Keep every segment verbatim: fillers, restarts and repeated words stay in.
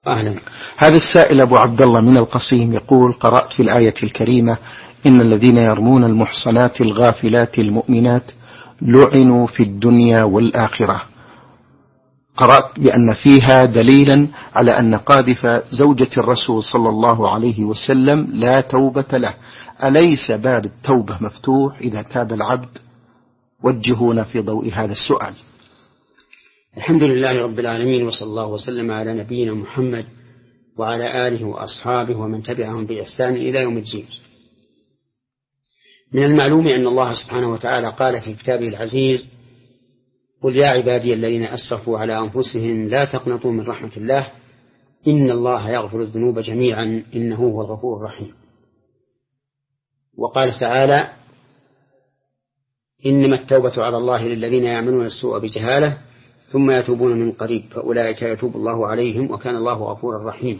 أهلا. هذا السائل أبو عبد الله من القصيم يقول: قرأت في الآية الكريمة: إن الذين يرمون المحصنات الغافلات المؤمنات لعنوا في الدنيا والآخرة. قرأت بأن فيها دليلا على أن قاذف زوجة الرسول صلى الله عليه وسلم لا توبة له، أليس باب التوبة مفتوح إذا تاب العبد؟ وجهونا في ضوء هذا السؤال. الحمد لله رب العالمين، وصلى الله وسلم على نبينا محمد وعلى آله وأصحابه ومن تبعهم بإحسان إلى يوم الدين. من المعلوم أن الله سبحانه وتعالى قال في كتابه العزيز: قل يا عبادي الذين أسرفوا على أنفسهم لا تقنطوا من رحمة الله إن الله يغفر الذنوب جميعا إنه هو الغفور الرحيم. وقال تعالى: إنما التوبة على الله للذين يعملون السوء بجهالة ثم يتوبون من قريب فأولئك يتوب الله عليهم وكان الله غفورا رحيما.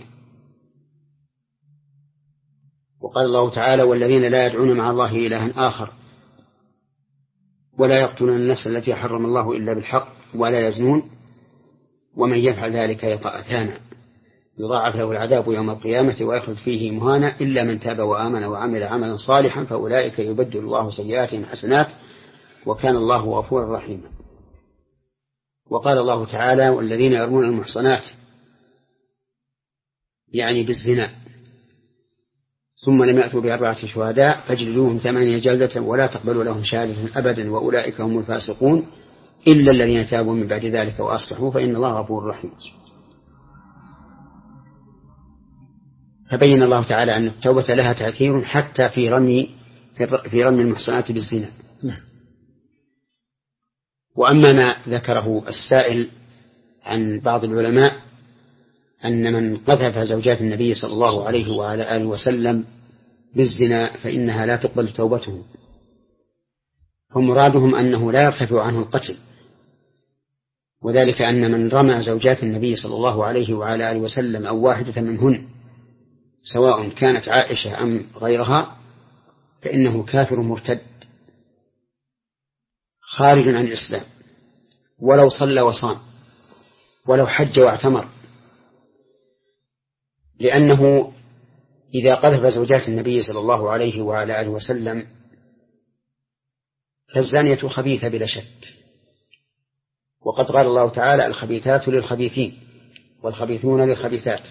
وقال الله تعالى: والذين لا يدعون مع الله إلها آخر ولا يقتلون النفس التي حرم الله إلا بالحق ولا يزنون ومن يفعل ذلك يلقى أثاما يضاعف له العذاب يوم القيامة ويخلد فيه مهانا إلا من تاب وآمن وعمل عملا صالحا فأولئك يبدل الله سيئاتهم حسنات وكان الله غفورا رحيما. وقال الله تعالى: والذين يرمون المحصنات يعني بالزنا ثم لم يأتوا بأربعة شهداء فاجلدوهم ثمانية جلدة ولا تقبلوا لهم شهادة أبدا وأولئك هم الفاسقون إلا الذين تابوا من بعد ذلك وأصلحوا فإن الله غفور رحيم. فبين الله تعالى أن التوبة لها تأثير حتى في رمي في رمي المحصنات بالزنا. وأما ما ذكره السائل عن بعض العلماء أن من قذف زوجات النبي صلى الله عليه وعلى آله وسلم بالزنا فإنها لا تقبل توبته، فمرادهم أنه لا يرتفع عنه القتل، وذلك أن من رمى زوجات النبي صلى الله عليه وعلى آله وسلم أو واحدة منهن سواء كانت عائشة أم غيرها فإنه كافر مرتد خارج عن الإسلام، ولو صلى وصام ولو حج واعتمر، لأنه إذا قذف زوجات النبي صلى الله عليه وعلى آله وسلم فالزانية خبيثة بلا شك، وقد قال الله تعالى: الخبيثات للخبيثين والخبيثون للخبيثات.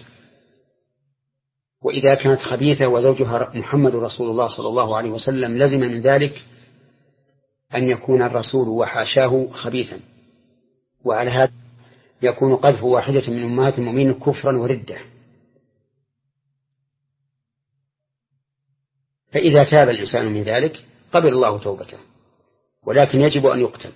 وإذا كانت خبيثة وزوجها محمد رسول الله صلى الله عليه وسلم لزم من ذلك أن يكون الرسول وحاشاه خبيثا، وعلى هذا يكون قذف واحدة من أمهات المؤمنين كفرا وردة. فإذا تاب الإنسان من ذلك قبل الله توبته، ولكن يجب أن يقتل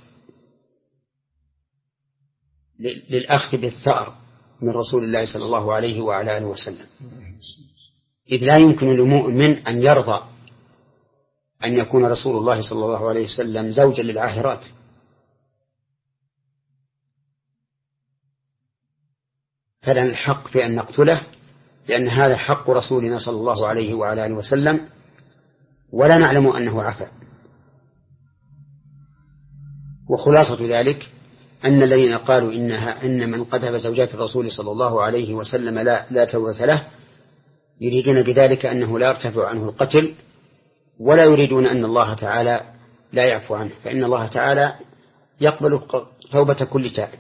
للأخذ بالثأر من رسول الله صلى الله عليه وعلى آله وسلم، إذ لا يمكن لمؤمن أن يرضى أن يكون رسول الله صلى الله عليه وسلم زوجا للعاهرات. فلنا الحق في أن نقتله لأن هذا حق رسولنا صلى الله عليه وعلى آله وسلم، ولا نعلم أنه عفا. وخلاصة ذلك أن الذين قالوا إنها إن من قذف زوجات الرسول صلى الله عليه وسلم لا, لا توبة له يريدون بذلك أنه لا يرتفع عنه القتل، ولا يريدون أن الله تعالى لا يعفو عنه، فإن الله تعالى يقبل توبة كل تائب.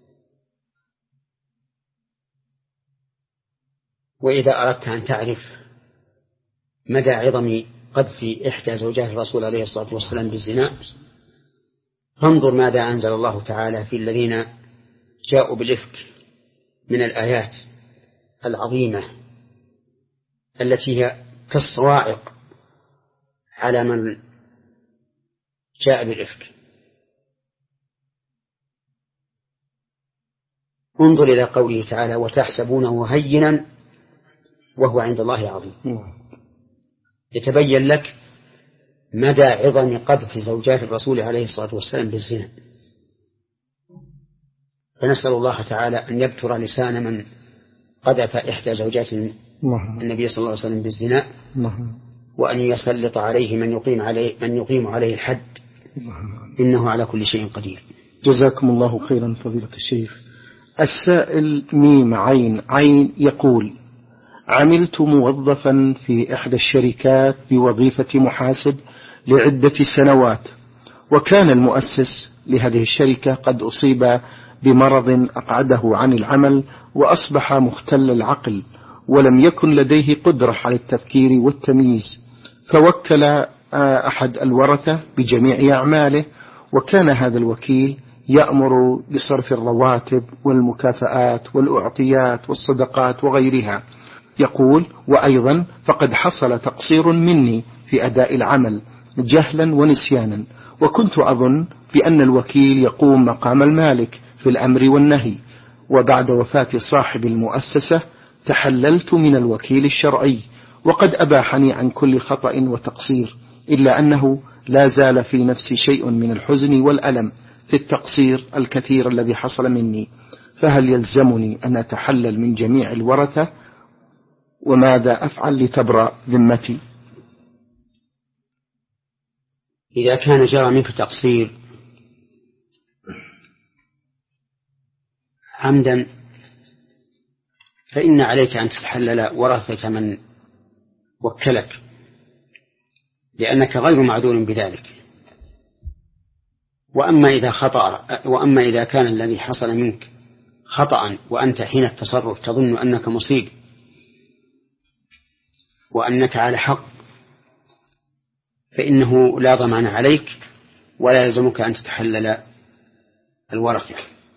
وإذا أردت أن تعرف مدى عظم قذف إحدى زوجات الرسول عليه الصلاة والسلام بالزنا فانظر ماذا أنزل الله تعالى في الذين جاءوا بالإفك من الآيات العظيمة التي هي كالصواعق على من جاء بالإفك. انظر إلى قوله تعالى: وتحسبونه هينا وهو عند الله عظيم، يتبين لك مدى عظم قذف زوجات الرسول عليه الصلاة والسلام بالزنا. فنسأل الله تعالى أن يبتر لسان من قذف إحدى زوجات النبي صلى الله عليه وسلم بالزنا، وأن يسلط عليه من يقيم عليه من يقيم عليه الحد، إنه على كل شيء قدير. جزاكم الله خيرا فضيلة الشيخ. السائل ميم عين عين يقول: عملت موظفا في إحدى الشركات بوظيفة محاسب لعدة سنوات، وكان المؤسس لهذه الشركة قد أصيب بمرض أقعده عن العمل وأصبح مختل العقل، ولم يكن لديه قدرة على التفكير والتمييز، فوكل أحد الورثة بجميع أعماله، وكان هذا الوكيل يأمر بصرف الرواتب والمكافآت والأعطيات والصدقات وغيرها. يقول: وأيضا فقد حصل تقصير مني في أداء العمل جهلا ونسيانا، وكنت أظن بأن الوكيل يقوم مقام المالك في الأمر والنهي، وبعد وفاة صاحب المؤسسة تحللت من الوكيل الشرعي، وقد أباحني عن كل خطأ وتقصير، إلا أنه لا زال في نفسي شيء من الحزن والألم في التقصير الكثير الذي حصل مني، فهل يلزمني أن أتحلل من جميع الورثة؟ وماذا أفعل لتبرأ ذمتي؟ إذا كان جرى منك تقصير عمدا فإن عليك أن تتحلل ورثة من وكلك، لأنك غير معذور بذلك. وأما إذا خطأ وأما إذا كان الذي حصل منك خطأ وأنت حين التصرف تظن أنك مصيب وأنك على حق، فإنه لا ضمان عليك ولا يلزمك أن تتحلل الورثة.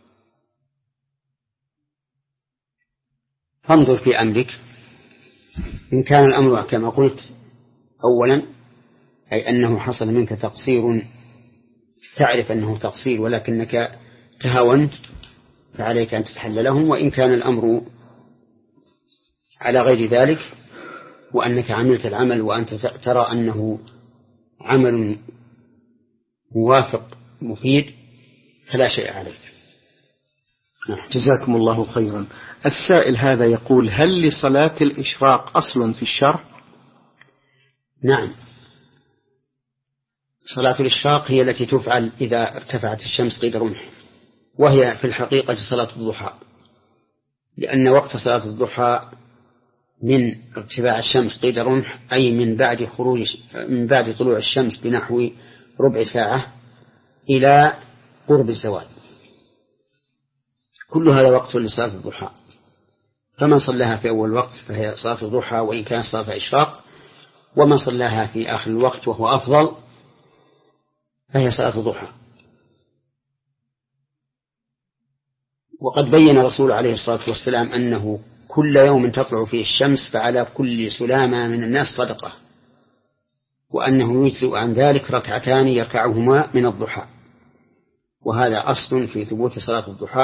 فانظر في أمرك، إن كان الأمر كما قلت أولا، أي أنه حصل منك تقصير تعرف أنه تقصير ولكنك تهاونت، فعليك أن تتحللهم. وإن كان الأمر على غير ذلك وأنك عملت العمل وأنت ترى أنه عمل موافق مفيد فلا شيء عليك. جزاكم الله خيرا. السائل هذا يقول: هل لصلاة الإشراق أصل في الشرع؟ نعم، صلاة الإشراق هي التي تفعل إذا ارتفعت الشمس قيد رمح، وهي في الحقيقة صلاة الضحى، لأن وقت صلاة الضحى من ارتفاع الشمس قيد رمح، أي من بعد خروج من بعد طلوع الشمس بنحو ربع ساعة إلى قرب الزوال، كل هذا وقت لصلاة الضحى. فمن صلاها في أول وقت فهي صلاة الضحى وإن كانت صلاة إشراق، ومن صلاها في آخر الوقت وهو أفضل فهي صلاة الضحى. وقد بين الرسول عليه الصلاة والسلام أنه كل يوم تطلع فيه الشمس فعلى كل سلامة من الناس صدقة، وأنه يجزئ عن ذلك ركعتان يركعهما من الضحى، وهذا أصل في ثبوت صلاة الضحى.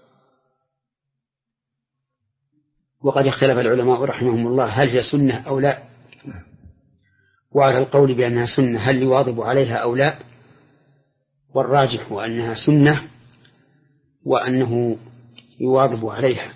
وقد اختلف العلماء رحمهم الله هل هي سنة أو لا، وعلى القول بأنها سنة هل يواظب عليها أو لا، والراجح أنها سنة وأنه يواظب عليها.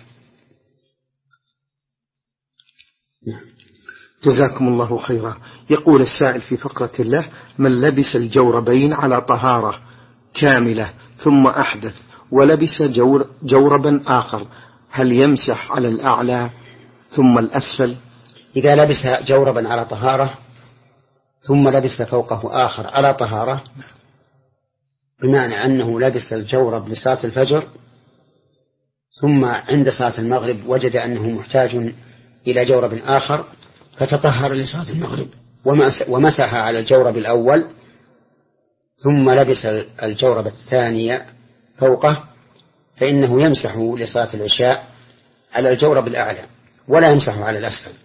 جزاكم الله خيرا. يقول السائل في فقرة له: من لبس الجوربين على طهارة كاملة ثم أحدث ولبس جور جوربا آخر، هل يمسح على الأعلى ثم الأسفل؟ إذا لبس جوربا على طهارة ثم لبس فوقه آخر على طهارة، بمعنى أنه لبس الجورب لصلاة الفجر ثم عند صلاة المغرب وجد أنه محتاج إلى جورب آخر فتطهر لصلاة المغرب ومسح على الجورب الأول ثم لبس الجورب الثاني فوقه، فإنه يمسح لصلاة العشاء على الجورب الأعلى ولا يمسح على الأسفل.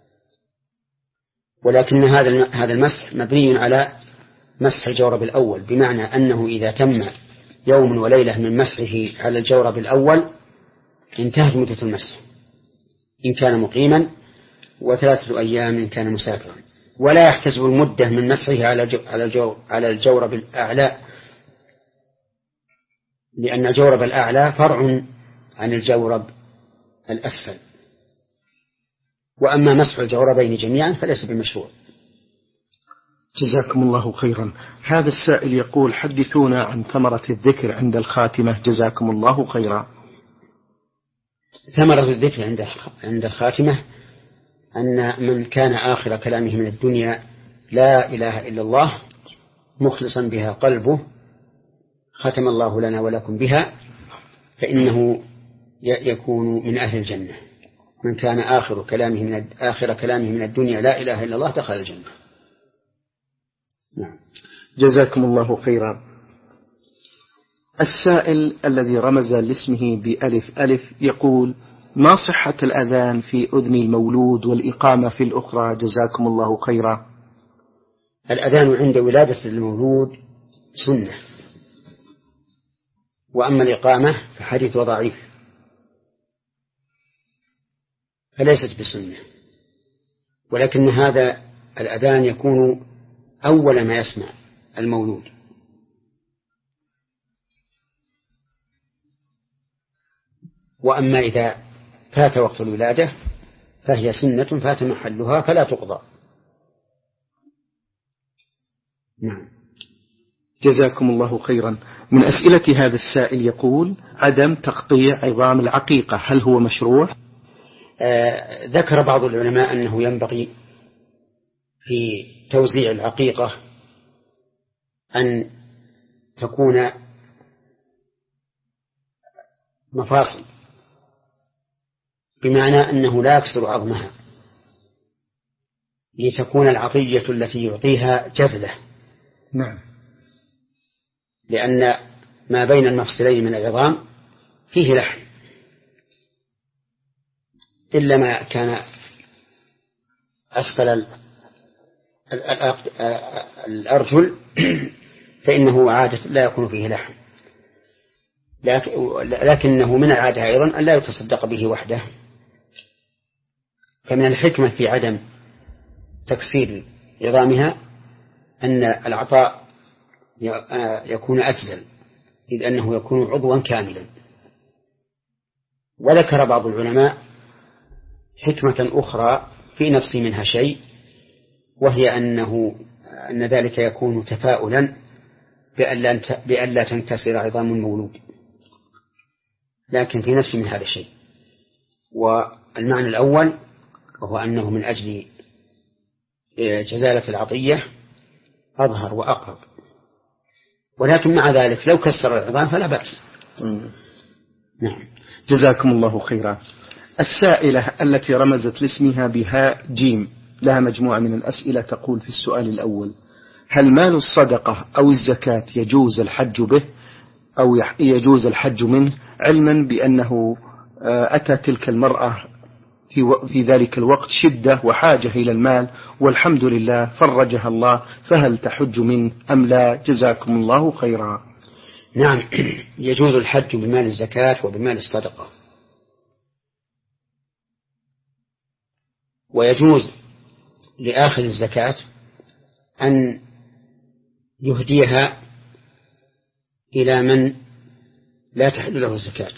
ولكن هذا هذا المسح مبني على مسح الجورب الأول، بمعنى أنه إذا تم يوم وليلة من مسحه على الجورب الأول انتهت مدة المسح إن كان مقيما، وثلاثة أيام إن كان مسافرا. ولا يحتسب المدة من مسحه على الجورب الأعلى، لأن الجورب الأعلى فرع عن الجورب الأسفل. وأما مسح الجوربين جميعا فليس بمشروع. جزاكم الله خيرا. هذا السائل يقول: حدثونا عن ثمرة الذكر عند الخاتمة، جزاكم الله خيرا. ثمرة الذكر عند عند الخاتمة أن من كان آخر كلامه من الدنيا لا إله إلا الله مخلصا بها قلبه ختم الله لنا ولكم بها فإنه يكون من أهل الجنة. من كان آخر كلامه من آخر كلامه من الدنيا لا إله إلا الله دخل الجنة. نعم. جزاكم الله خيرا. السائل الذي رمز لاسمه بألف ألف يقول: ما صحة الأذان في أذن المولود والإقامة في الأخرى؟ جزاكم الله خيرا. الأذان عند ولادة المولود سنة، وأما الإقامة فحديث وضعيف فليست بسنة، ولكن هذا الأذان يكون أول ما يسمع المولود. وأما إذا فات وقت الولادة فهي سنة فات محلها فلا تقضى. نعم. جزاكم الله خيرا. من أسئلة هذا السائل يقول: عدم تقطيع عظام العقيقة هل هو مشروع؟ آه ذكر بعض العلماء أنه ينبغي في توزيع العقيقة أن تكون مفاصل، بمعنى أنه لا يكسر عظمها، لتكون العطية التي يعطيها جزلة. نعم. لأن ما بين المفصلين من العظام فيه لحم، إلا ما كان أسفل الأرجل فإنه عادة لا يكون فيه لحم، لكنه من العادة أيضا أن لا يتصدق به وحده. فمن الحكمة في عدم تكسير عظامها أن العطاء يكون أجزل، إذ أنه يكون عضوا كاملا. وذكر بعض العلماء حكمة أخرى في نفسي منها شيء، وهي أنه أن ذلك يكون تفاؤلا بألا تنكسر عظام المولود، لكن في نفسي من هذا شيء. والمعنى الأول وهو أنه من أجل جزالة العطية أظهر وأقرب، ولكن مع ذلك لو كسر العظام فلا بأس. نعم. جزاكم الله خيرا. السائلة التي رمزت لاسمها بهاء جيم لها مجموعة من الأسئلة، تقول في السؤال الأول: هل مال الصدقة أو الزكاة يجوز الحج به أو يجوز الحج منه، علما بأنه أتى تلك المرأة في, في ذلك الوقت شدة وحاجة إلى المال والحمد لله فرجها الله، فهل تحج منه أم لا؟ جزاكم الله خيرا. نعم، يجوز الحج بمال الزكاة وبمال الصدقة، ويجوز لآخذ الزكاة أن يهديها إلى من لا تحل له الزكاة،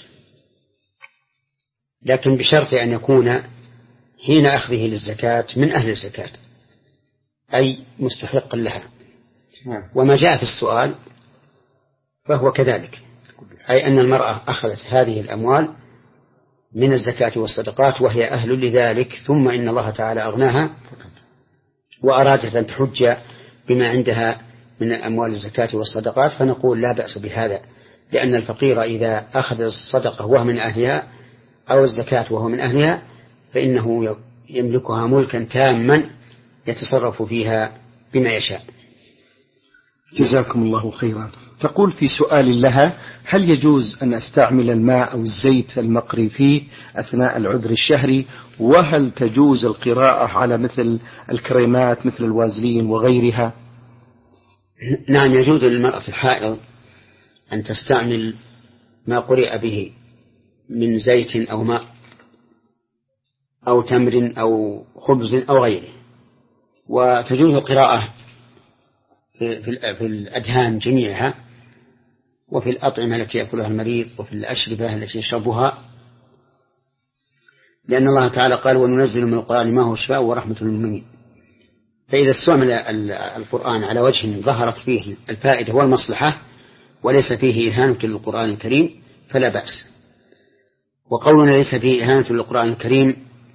لكن بشرط أن يكون حين أخذه للزكاة من أهل الزكاة، أي مستحق لها. وما جاء في السؤال فهو كذلك، أي أن المرأة أخذت هذه الأموال من الزكاة والصدقات وهي أهل لذلك، ثم إن الله تعالى أغناها وأرادت أن تحج بما عندها من أموال الزكاة والصدقات، فنقول لا بأس بهذا، لأن الفقير إذا أخذ الصدقة وهو من أهلها أو الزكاة وهو من أهلها فإنه يملكها ملكا تاما يتصرف فيها بما يشاء. جزاكم الله خيرا. تقول في سؤال لها: هل يجوز أن أستعمل الماء أو الزيت المقري فيه أثناء العذر الشهري؟ وهل تجوز القراءة على مثل الكريمات مثل الوازلين وغيرها؟ نعم، يجوز للمرأة الحائض أن تستعمل ما قرئ به من زيت أو ماء أو تمر أو خبز أو غيره، وتجوز القراءة في الأدهان جميعها، وفي الأطعمة التي يأكلها المريض، وفي الأشربة التي يشربها، لأن الله تعالى قال: وننزل من القرآن ما هو شفاء ورحمة للمؤمنين. فإذا استعمل القرآن على وجه ظهرت فيه الفائدة والمصلحة وليس فيه إهانة للقرآن الكريم فلا بأس. وقولنا ليس فيه إهانة للقرآن الكريم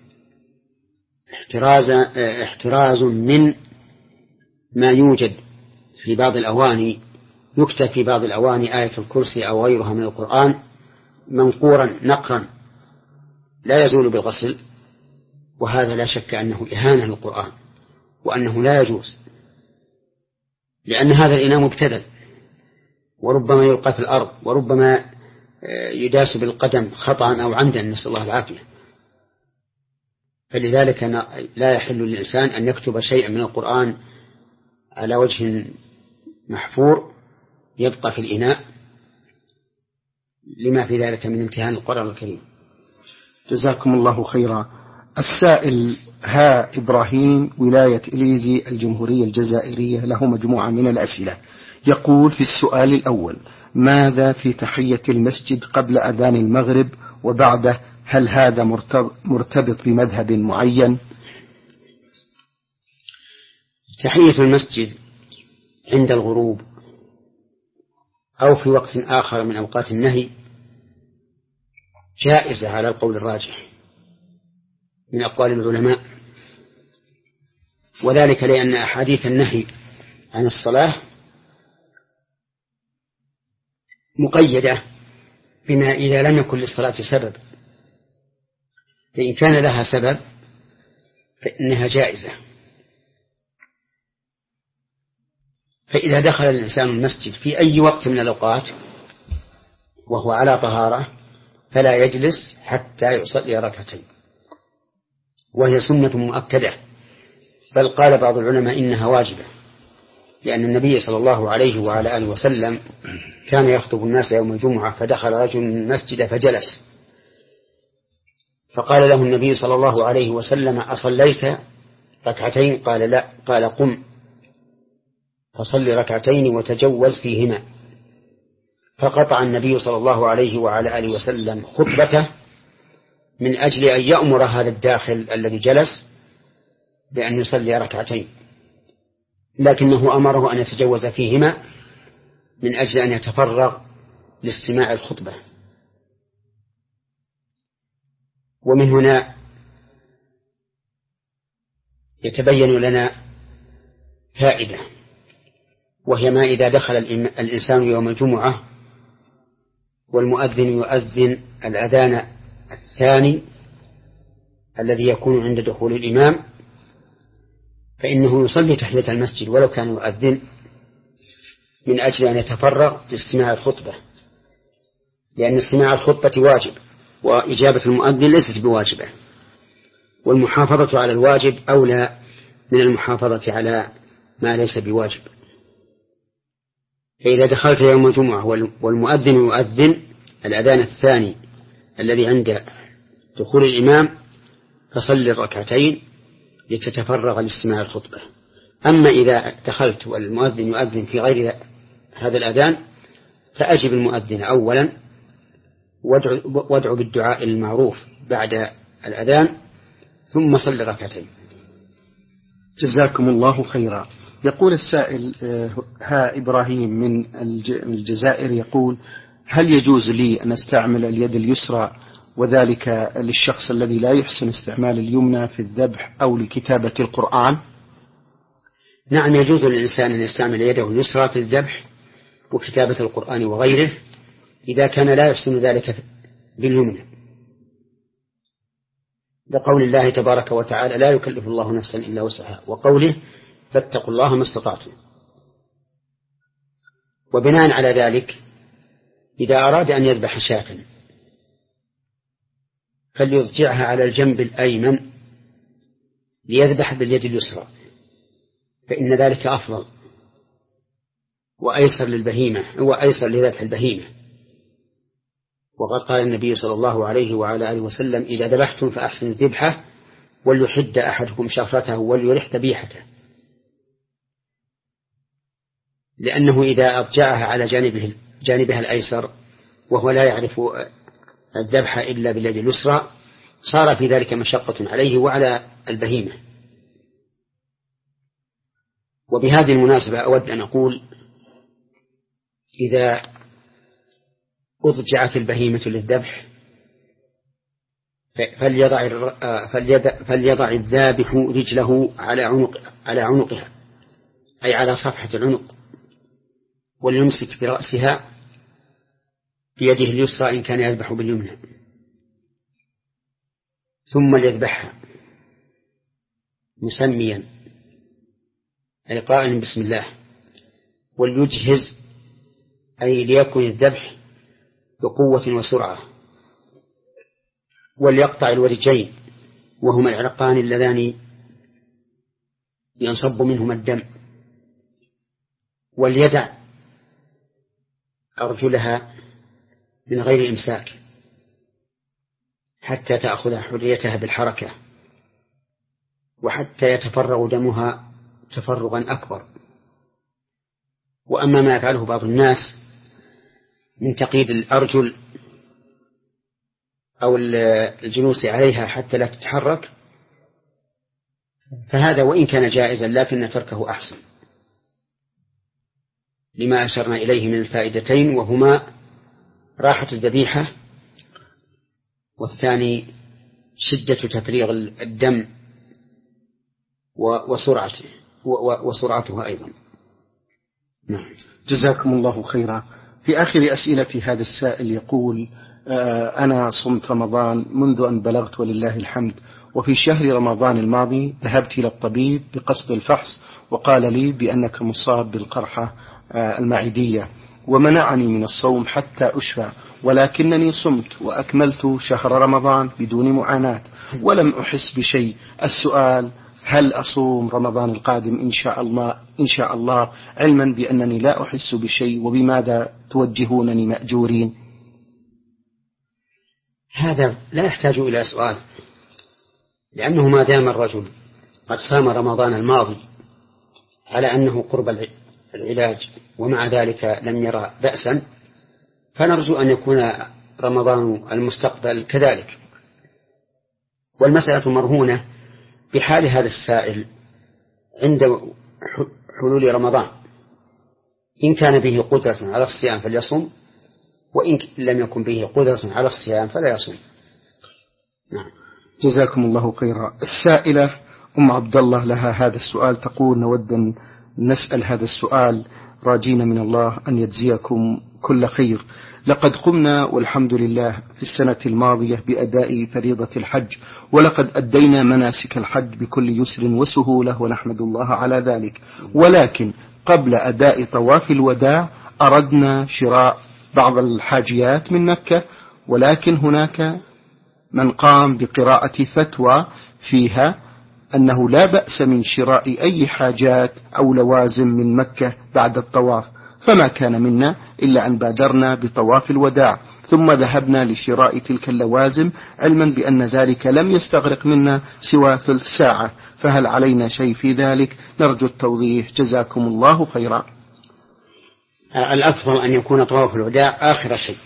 احتراز احتراز من ما يوجد في بعض الأواني، يكتب في بعض الأواني آية الكرسي أو غيرها من القرآن منقورا نقرا لا يزول بالغسل، وهذا لا شك أنه إهانة للقرآن وأنه لا يجوز، لأن هذا الإناء مبتذل وربما يلقى في الأرض وربما يداس بالقدم خطأ أو عمدا، نسأل الله العافية. فلذلك لا يحل للإنسان أن يكتب شيئا من القرآن على وجه محفور يبقى في الإناء لما في ذلك من امتهان القرآن الكريم. جزاكم الله خيرا. السائل ها إبراهيم ولاية إليزي الجمهورية الجزائرية له مجموعة من الأسئلة. يقول في السؤال الأول: ماذا في تحية المسجد قبل أذان المغرب وبعده؟ هل هذا مرتبط بمذهب معين؟ تحية المسجد عند الغروب أو في وقت آخر من أوقات النهي جائزة على القول الراجح من أقوال العلماء، وذلك لأن أحاديث النهي عن الصلاة مقيدة بما إذا لم يكن للصلاة سبب، فإن كان لها سبب فإنها جائزة. فإذا دخل الإنسان المسجد في أي وقت من الأوقات وهو على طهارة فلا يجلس حتى يصلي ركعتين، وهي سنة مؤكدة، بل قال بعض العلماء إنها واجبة، لأن النبي صلى الله عليه وعلى آله وسلم كان يخطب الناس يوم الجمعة فدخل رجل المسجد فجلس، فقال له النبي صلى الله عليه وسلم: أصليت ركعتين؟ قال لا. قال: قم فصل ركعتين وتجوز فيهما. فقطع النبي صلى الله عليه وعلى آله وسلم خطبته من أجل أن يأمر هذا الداخل الذي جلس بأن يصلي ركعتين، لكنه أمره أن يتجوز فيهما من أجل أن يتفرغ لاستماع الخطبة. ومن هنا يتبين لنا فائدة، وهي ما إذا دخل الإنسان يوم الجمعة والمؤذن يؤذن الأذان الثاني الذي يكون عند دخول الإمام، فإنه يصلي تحية المسجد ولو كان يؤذن من أجل أن يتفرغ لاستماع الخطبة، لأن استماع الخطبة واجب وإجابة المؤذن ليست بواجبة، والمحافظة على الواجب أولى من المحافظة على ما ليس بواجب. فإذا دخلت يوم الجمعة والمؤذن يؤذن الأذان الثاني الذي عند دخول الإمام فصل الركعتين لتتفرغ لاستماع الخطبة. أما إذا دخلت والمؤذن يؤذن في غير هذا الأذان فأجب المؤذن أولا وادعو بالدعاء المعروف بعد الأذان ثم صل ركعتين. جزاكم الله خيرا. يقول السائل ها إبراهيم من الجزائر يقول: هل يجوز لي أن أستعمل اليد اليسرى وذلك للشخص الذي لا يحسن استعمال اليمنى في الذبح أو لكتابة القرآن؟ نعم، يجوز للإنسان أن يستعمل يده اليسرى في الذبح وكتابة القرآن وغيره إذا كان لا يحسن ذلك باليمنى، لقول الله تبارك وتعالى: لا يكلف الله نفسا إلا وسعها، وقوله: فاتقوا الله ما استطعتم. وبناء على ذلك إذا أراد أن يذبح شاة فليضجعها على الجنب الأيمن ليذبح باليد اليسرى، فإن ذلك أفضل وأيسر للبهيمة وأيسر لذبح البهيمة. وقد قال النبي صلى الله عليه وعلى آله وسلم: إذا ذبحتم فأحسن الذبحة وليحد أحدكم شفرته وليرح ذبيحته، لأنه إذا أضجعها على جانبه جانبها الأيسر وهو لا يعرف الذبح إلا باليد اليسرى صار في ذلك مشقة عليه وعلى البهيمة. وبهذه المناسبة أود أن أقول: إذا أضجعت البهيمة للذبح فليضع, فليضع الذابح رجله على عنق على عنقها أي على صفحة العنق، وليمسك برأسها بيده اليسرى إن كان يذبح باليمنى، ثم ليذبحها مسميا أي قائلا بسم الله، وليجهز أي ليكن الذبح بقوة وسرعة، وليقطع الورجين وهما العرقان اللذان ينصب منهما الدم، وليدع أرجلها من غير إمساك حتى تأخذ حريتها بالحركة، وحتى يتفرغ دمها تفرغا أكبر. وأما ما يفعله بعض الناس من تقييد الأرجل أو الجلوس عليها حتى لا تتحرك فهذا وإن كان جائزا لكن تركه أحسن، لما أشرنا إليه من الفائدتين، وهما راحة الذبيحة، والثاني شدة تفريغ الدم وسرعته وسرعتها أيضا. نعم. جزاكم الله خيرا. في آخر أسئلة هذا السائل يقول: أنا صمت رمضان منذ أن بلغت ولله الحمد، وفي شهر رمضان الماضي ذهبت إلى الطبيب بقصد الفحص، وقال لي بأنك مصاب بالقرحة المعدية، ومنعني من الصوم حتى أشفى، ولكنني صمت وأكملت شهر رمضان بدون معاناة ولم أحس بشيء. السؤال: هل أصوم رمضان القادم إن شاء الله إن شاء الله علما بأنني لا أحس بشيء، وبماذا توجهونني مأجورين؟ هذا لا يحتاج إلى سؤال، لأنه ما دام الرجل قد صام رمضان الماضي على أنه قرب العلاج ومع ذلك لم يرى بأسا، فنرجو أن يكون رمضان المستقبل كذلك. والمسألة مرهونة بحال هذا السائل عند حلول رمضان، إن كان به قدرة على الصيام فليصم، وإن لم يكن به قدرة على الصيام فلا يصم. نعم. جزاكم الله خيرا. السائلة أم عبد الله لها هذا السؤال، تقول: نود أن نسأل هذا السؤال راجين من الله أن يجزيكم كل خير. لقد قمنا والحمد لله في السنة الماضية بأداء فريضة الحج، ولقد أدينا مناسك الحج بكل يسر وسهولة ونحمد الله على ذلك، ولكن قبل أداء طواف الوداع أردنا شراء بعض الحاجيات من مكة، ولكن هناك من قام بقراءة فتوى فيها أنه لا بأس من شراء أي حاجات أو لوازم من مكة بعد الطواف، فما كان منا إلا أن بادرنا بطواف الوداع ثم ذهبنا لشراء تلك اللوازم، علما بأن ذلك لم يستغرق منا سوى ثلث ساعة، فهل علينا شيء في ذلك؟ نرجو التوضيح جزاكم الله خيرا. الأفضل أن يكون طواف الوداع آخر شيء،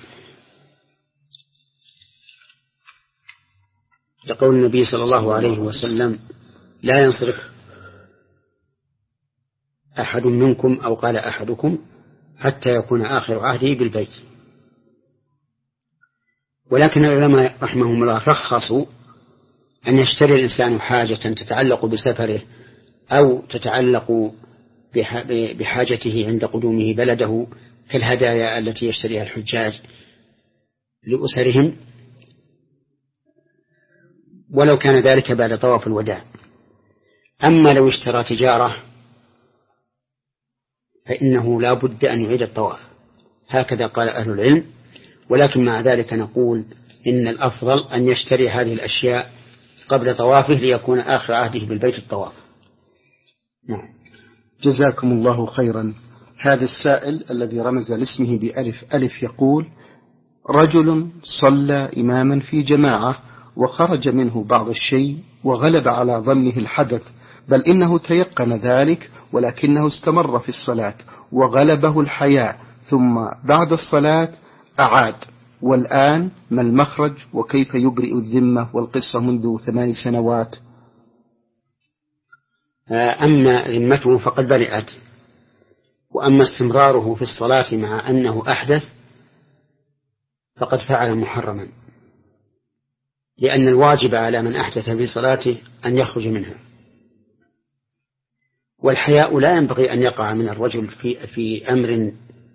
لقول النبي صلى الله عليه وسلم: لا ينصرف أحد منكم أو قال أحدكم حتى يكون آخر عهده بالبيت. ولكن العلماء رحمهم الله رخصوا أن يشتري الإنسان حاجة تتعلق بسفره أو تتعلق بحاجته عند قدومه بلده، كالهدايا التي يشتريها الحجاج لأسرهم، ولو كان ذلك بعد طواف الوداع. أما لو اشترى تجارة فإنه لا بد أن يعيد الطواف، هكذا قال أهل العلم. ولكن مع ذلك نقول إن الأفضل أن يشتري هذه الأشياء قبل طوافه ليكون آخر عهده بالبيت الطواف. نعم. جزاكم الله خيرا. هذا السائل الذي رمز لاسمه بألف ألف يقول: رجل صلى إماما في جماعة وخرج منه بعض الشيء وغلب على ظنه الحدث، بل إنه تيقن ذلك، ولكنه استمر في الصلاة وغلبه الحياء، ثم بعد الصلاة أعاد، والآن ما المخرج وكيف يبرئ الذمة؟ والقصة منذ ثمان سنوات. أما ذمته فقد برئت، وأما استمراره في الصلاة مع أنه أحدث فقد فعل محرما، لأن الواجب على من أحدث في صلاته أن يخرج منها. والحياء لا ينبغي أن يقع من الرجل في, في أمر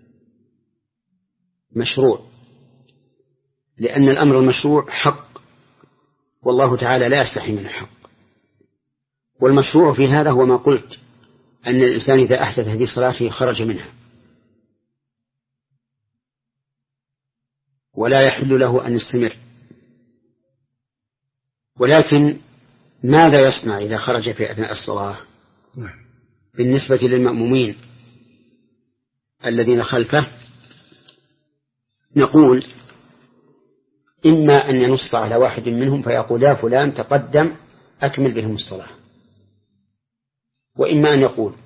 مشروع، لأن الأمر المشروع حق، والله تعالى لا يستحي من الحق. والمشروع في هذا هو ما قلت، أن الإنسان إذا أحدث في صلاته خرج منها، ولا يحل له أن يستمر. ولكن ماذا يصنع إذا خرج في أثناء الصلاة؟ بالنسبة للمأمومين الذين خلفه نقول إما أن ينص على واحد منهم فيقول يا فلان تقدم أكمل بهم الصلاة، وإما أن يقول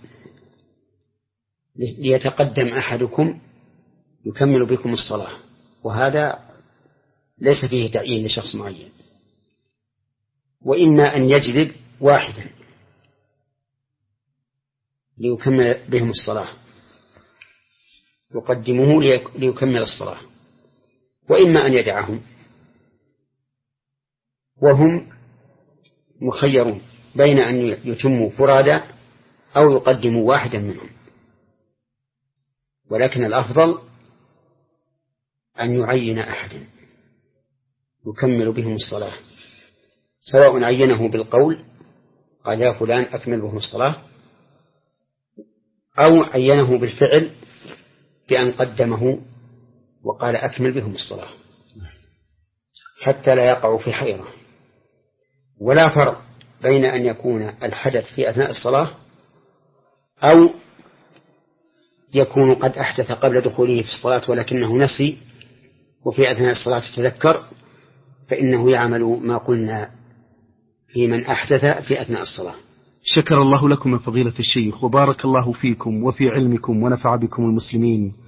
ليتقدم أحدكم يكمل بكم الصلاة، وهذا ليس فيه تعيين لشخص معين. وإما أن يجذب واحدا ليكمل بهم الصلاة، يقدمه ليكمل الصلاة، وإما أن يدعهم، وهم مخيرون بين أن يتموا فرادا أو يقدموا واحدا منهم. ولكن الأفضل أن يعين أحدا يكمل بهم الصلاة، سواء عينه بالقول قال يا فلان أكمل بهم الصلاة، أو عينه بالفعل بأن قدمه وقال أكمل بهم الصلاة، حتى لا يقعوا في حيرة. ولا فرق بين أن يكون الحدث في أثناء الصلاة أو يكون قد أحدث قبل دخوله في الصلاة ولكنه نسي وفي أثناء الصلاة تذكر، فإنه يعمل ما قلنا في من أحدث في أثناء الصلاة. شكر الله لكم يا فضيلة الشيخ، وبارك الله فيكم وفي علمكم ونفع بكم المسلمين.